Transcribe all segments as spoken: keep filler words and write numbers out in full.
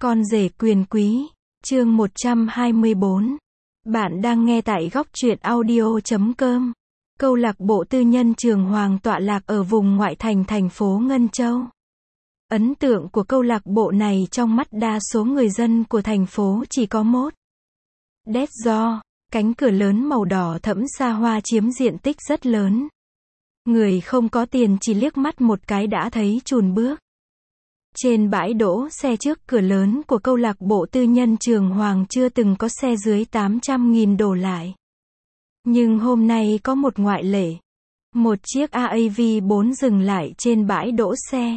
Con rể quyền quý, chương một trăm hai mươi bốn. Bạn đang nghe tại góc truyện audio chấm com. Câu lạc bộ tư nhân Trường Hoàng tọa lạc ở vùng ngoại thành thành phố Ngân Châu. Ấn tượng của câu lạc bộ này trong mắt đa số người dân của thành phố chỉ có một. Đét do, cánh cửa lớn màu đỏ thẫm xa hoa chiếm diện tích rất lớn. Người không có tiền chỉ liếc mắt một cái đã thấy chùn bước. Trên bãi đỗ xe trước cửa lớn của câu lạc bộ tư nhân Trường Hoàng chưa từng có xe dưới tám trăm nghìn đổ lại. Nhưng hôm nay có một ngoại lệ. Một chiếc a a vê bốn dừng lại trên bãi đỗ xe.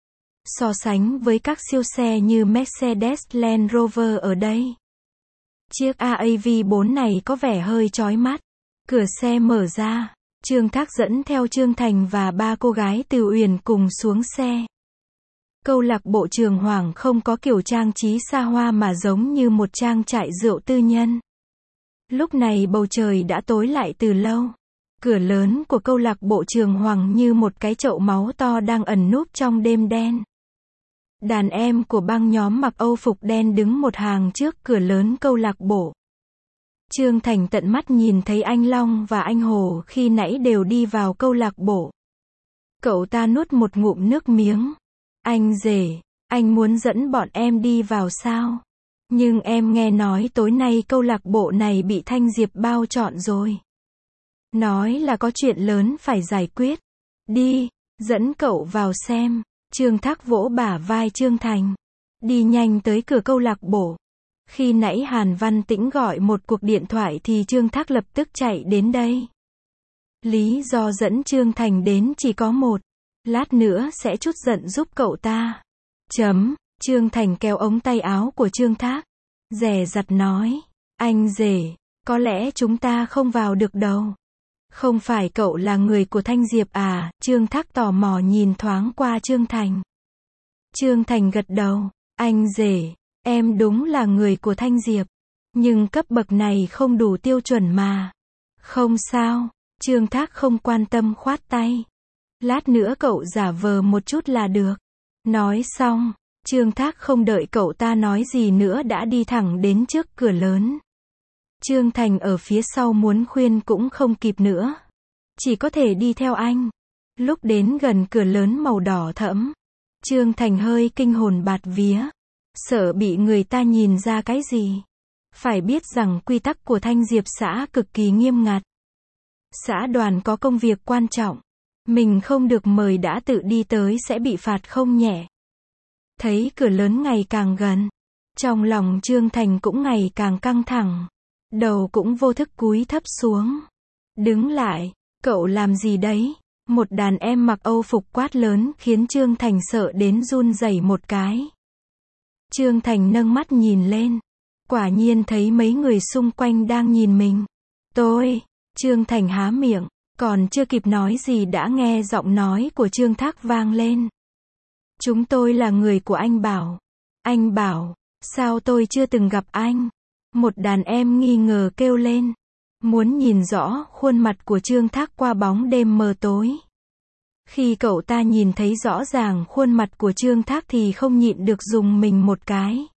So sánh với các siêu xe như Mercedes Land Rover ở đây, chiếc a a vê bốn này có vẻ hơi chói mắt. Cửa xe mở ra, Trương Thác dẫn theo Trương Thành và ba cô gái từ Uyển cùng xuống xe. Câu lạc bộ Trường Hoàng không có kiểu trang trí xa hoa mà giống như một trang trại rượu tư nhân. Lúc này bầu trời đã tối lại từ lâu. Cửa lớn của câu lạc bộ Trường Hoàng như một cái chậu máu to đang ẩn núp trong đêm đen. Đàn em của băng nhóm mặc Âu phục đen đứng một hàng trước cửa lớn câu lạc bộ. Trương Thành tận mắt nhìn thấy anh Long và anh Hồ khi nãy đều đi vào câu lạc bộ. Cậu ta nuốt một ngụm nước miếng. Anh rể, anh muốn dẫn bọn em đi vào sao? Nhưng em nghe nói tối nay câu lạc bộ này bị Thanh Diệp bao trọn rồi. Nói là có chuyện lớn phải giải quyết. Đi, dẫn cậu vào xem. Trương Thác vỗ bả vai Trương Thành. Đi nhanh tới cửa câu lạc bộ. Khi nãy Hàn Văn Tĩnh gọi một cuộc điện thoại thì Trương Thác lập tức chạy đến đây. Lý do dẫn Trương Thành đến chỉ có một. Lát nữa sẽ trút giận giúp cậu ta. Chấm, Trương Thành kéo ống tay áo của Trương Thác. Dè dặt nói. Anh rể, có lẽ chúng ta không vào được đâu. Không phải cậu là người của Thanh Diệp à? Trương Thác tò mò nhìn thoáng qua Trương Thành. Trương Thành gật đầu. Anh rể, em đúng là người của Thanh Diệp. Nhưng cấp bậc này không đủ tiêu chuẩn mà. Không sao, Trương Thác không quan tâm khoát tay. Lát nữa cậu giả vờ một chút là được. Nói xong, Trương Thác không đợi cậu ta nói gì nữa đã đi thẳng đến trước cửa lớn. Trương Thành ở phía sau muốn khuyên cũng không kịp nữa. Chỉ có thể đi theo anh. Lúc đến gần cửa lớn màu đỏ thẫm, Trương Thành hơi kinh hồn bạt vía. Sợ bị người ta nhìn ra cái gì. Phải biết rằng quy tắc của Thanh Diệp xã cực kỳ nghiêm ngặt. Xã đoàn có công việc quan trọng. Mình không được mời đã tự đi tới sẽ bị phạt không nhẹ. Thấy cửa lớn ngày càng gần, trong lòng Trương Thành cũng ngày càng căng thẳng. Đầu cũng vô thức cúi thấp xuống. Đứng lại, cậu làm gì đấy? Một đàn em mặc Âu phục quát lớn khiến Trương Thành sợ đến run rẩy một cái. Trương Thành nâng mắt nhìn lên. Quả nhiên thấy mấy người xung quanh đang nhìn mình. Tôi, Trương Thành há miệng. Còn chưa kịp nói gì đã nghe giọng nói của Trương Thác vang lên. Chúng tôi là người của anh Bảo. Anh Bảo, sao tôi chưa từng gặp anh? Một đàn em nghi ngờ kêu lên. Muốn nhìn rõ khuôn mặt của Trương Thác qua bóng đêm mờ tối. Khi cậu ta nhìn thấy rõ ràng khuôn mặt của Trương Thác thì không nhịn được dùng mình một cái.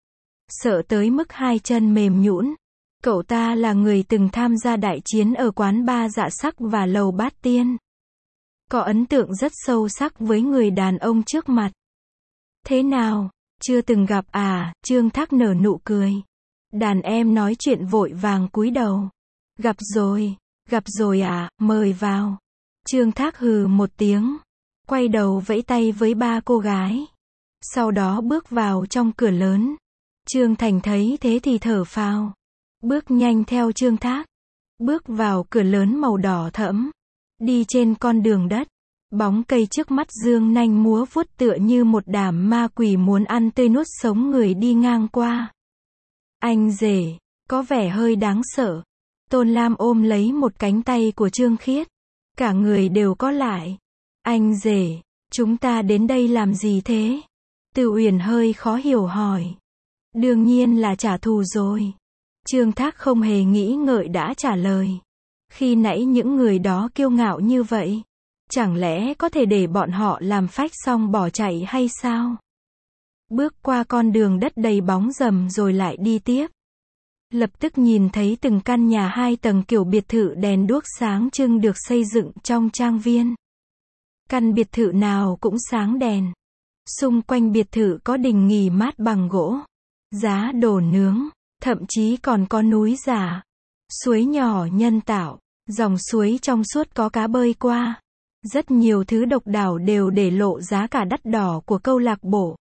Sợ tới mức hai chân mềm nhũn. Cậu ta là người từng tham gia đại chiến ở quán ba Dạ Sắc và lầu Bát Tiên. Có ấn tượng rất sâu sắc với người đàn ông trước mặt. Thế nào, chưa từng gặp à? Trương Thác nở nụ cười. Đàn em nói chuyện vội vàng cúi đầu. Gặp rồi, gặp rồi à, mời vào. Trương Thác hừ một tiếng. Quay đầu vẫy tay với ba cô gái. Sau đó bước vào trong cửa lớn. Trương Thành thấy thế thì thở phào. Bước nhanh theo Trương Thác. Bước vào cửa lớn màu đỏ thẫm. Đi trên con đường đất. Bóng cây trước mắt dương nanh múa vuốt tựa như một đám ma quỷ muốn ăn tươi nuốt sống người đi ngang qua. Anh rể, có vẻ hơi đáng sợ. Tôn Lam ôm lấy một cánh tay của Trương Khiết. Cả người đều có lại. Anh rể, chúng ta đến đây làm gì thế? Từ Uyển hơi khó hiểu hỏi. Đương nhiên là trả thù rồi. Trương Thác không hề nghĩ ngợi đã trả lời. Khi nãy những người đó kiêu ngạo như vậy, chẳng lẽ có thể để bọn họ làm phách xong bỏ chạy hay sao? Bước qua con đường đất đầy bóng rầm rồi lại đi tiếp. Lập tức nhìn thấy từng căn nhà hai tầng kiểu biệt thự đèn đuốc sáng trưng được xây dựng trong trang viên. Căn biệt thự nào cũng sáng đèn. Xung quanh biệt thự có đình nghỉ mát bằng gỗ, giá đồ nướng, thậm chí còn có núi giả, suối nhỏ nhân tạo, dòng suối trong suốt có cá bơi qua. Rất nhiều thứ độc đáo đều để lộ giá cả đắt đỏ của câu lạc bộ.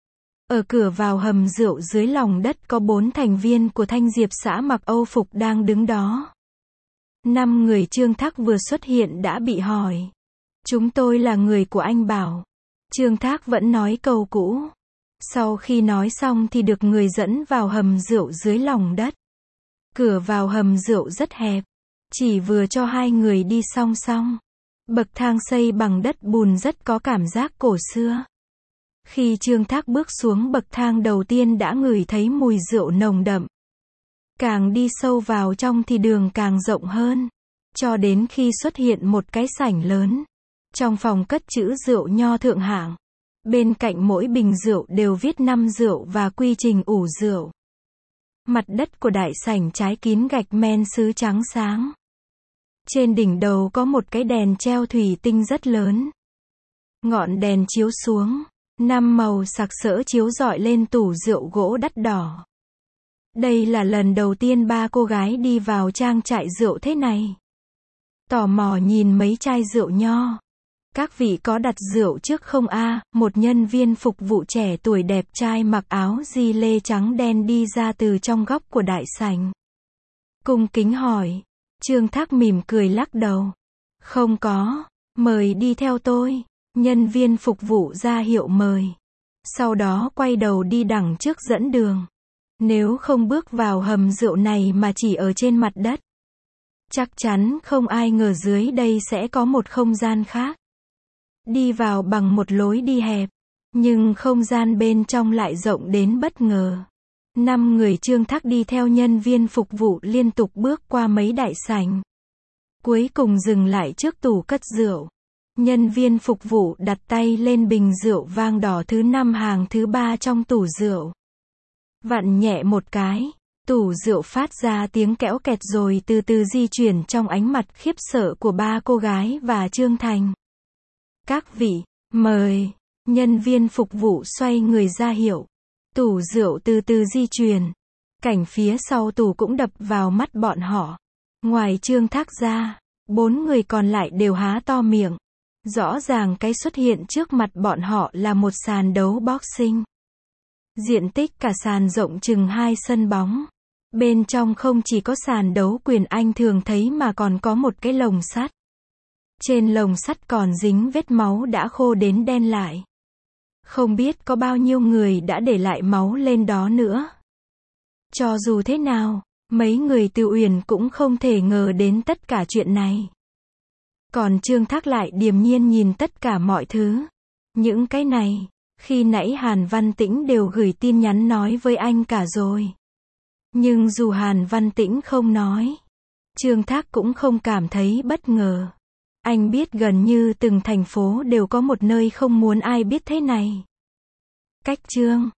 Ở cửa vào hầm rượu dưới lòng đất có bốn thành viên của Thanh Diệp xã mặc Âu phục đang đứng đó. Năm người Trương Thác vừa xuất hiện đã bị hỏi. Chúng tôi là người của anh Bảo. Trương Thác vẫn nói câu cũ. Sau khi nói xong thì được người dẫn vào hầm rượu dưới lòng đất. Cửa vào hầm rượu rất hẹp, chỉ vừa cho hai người đi song song. Bậc thang xây bằng đất bùn rất có cảm giác cổ xưa. Khi Trương Thác bước xuống bậc thang đầu tiên đã ngửi thấy mùi rượu nồng đậm. Càng đi sâu vào trong thì đường càng rộng hơn, cho đến khi xuất hiện một cái sảnh lớn. Trong phòng cất trữ rượu nho thượng hạng. Bên cạnh mỗi bình rượu đều viết năm rượu và quy trình ủ rượu. Mặt đất của đại sảnh trái kín gạch men sứ trắng sáng. Trên đỉnh đầu có một cái đèn treo thủy tinh rất lớn. Ngọn đèn chiếu xuống, năm màu sặc sỡ chiếu rọi lên tủ rượu gỗ đắt đỏ. Đây là lần đầu tiên ba cô gái đi vào trang trại rượu thế này. Tò mò nhìn mấy chai rượu nho. Các vị có đặt rượu trước không a? Một nhân viên phục vụ trẻ tuổi đẹp trai mặc áo gi lê trắng đen đi ra từ trong góc của đại sảnh. Cung kính hỏi. Trương Thác mỉm cười lắc đầu. Không có, mời đi theo tôi. Nhân viên phục vụ ra hiệu mời. Sau đó quay đầu đi đằng trước dẫn đường. Nếu không bước vào hầm rượu này mà chỉ ở trên mặt đất, chắc chắn không ai ngờ dưới đây sẽ có một không gian khác. Đi vào bằng một lối đi hẹp, nhưng không gian bên trong lại rộng đến bất ngờ. Năm người Trương Thác đi theo nhân viên phục vụ liên tục bước qua mấy đại sảnh. Cuối cùng dừng lại trước tủ cất rượu. Nhân viên phục vụ đặt tay lên bình rượu vang đỏ thứ năm hàng thứ ba trong tủ rượu. Vặn nhẹ một cái, tủ rượu phát ra tiếng kẽo kẹt rồi từ từ di chuyển trong ánh mặt khiếp sợ của ba cô gái và Trương Thành. Các vị, mời. Nhân viên phục vụ xoay người ra hiệu. Tủ rượu từ từ di chuyển. Cảnh phía sau tủ cũng đập vào mắt bọn họ. Ngoài Trương Thác ra, bốn người còn lại đều há to miệng. Rõ ràng cái xuất hiện trước mặt bọn họ là một sàn đấu boxing. Diện tích cả sàn rộng chừng hai sân bóng. Bên trong không chỉ có sàn đấu quyền anh thường thấy mà còn có một cái lồng sắt. Trên lồng sắt còn dính vết máu đã khô đến đen lại. Không biết có bao nhiêu người đã để lại máu lên đó nữa. Cho dù thế nào, mấy người Từ Uyển cũng không thể ngờ đến tất cả chuyện này. Còn Trương Thác lại điềm nhiên nhìn tất cả mọi thứ. Những cái này, khi nãy Hàn Văn Tĩnh đều gửi tin nhắn nói với anh cả rồi. Nhưng dù Hàn Văn Tĩnh không nói, Trương Thác cũng không cảm thấy bất ngờ. Anh biết gần như từng thành phố đều có một nơi không muốn ai biết thế này. Cách Trương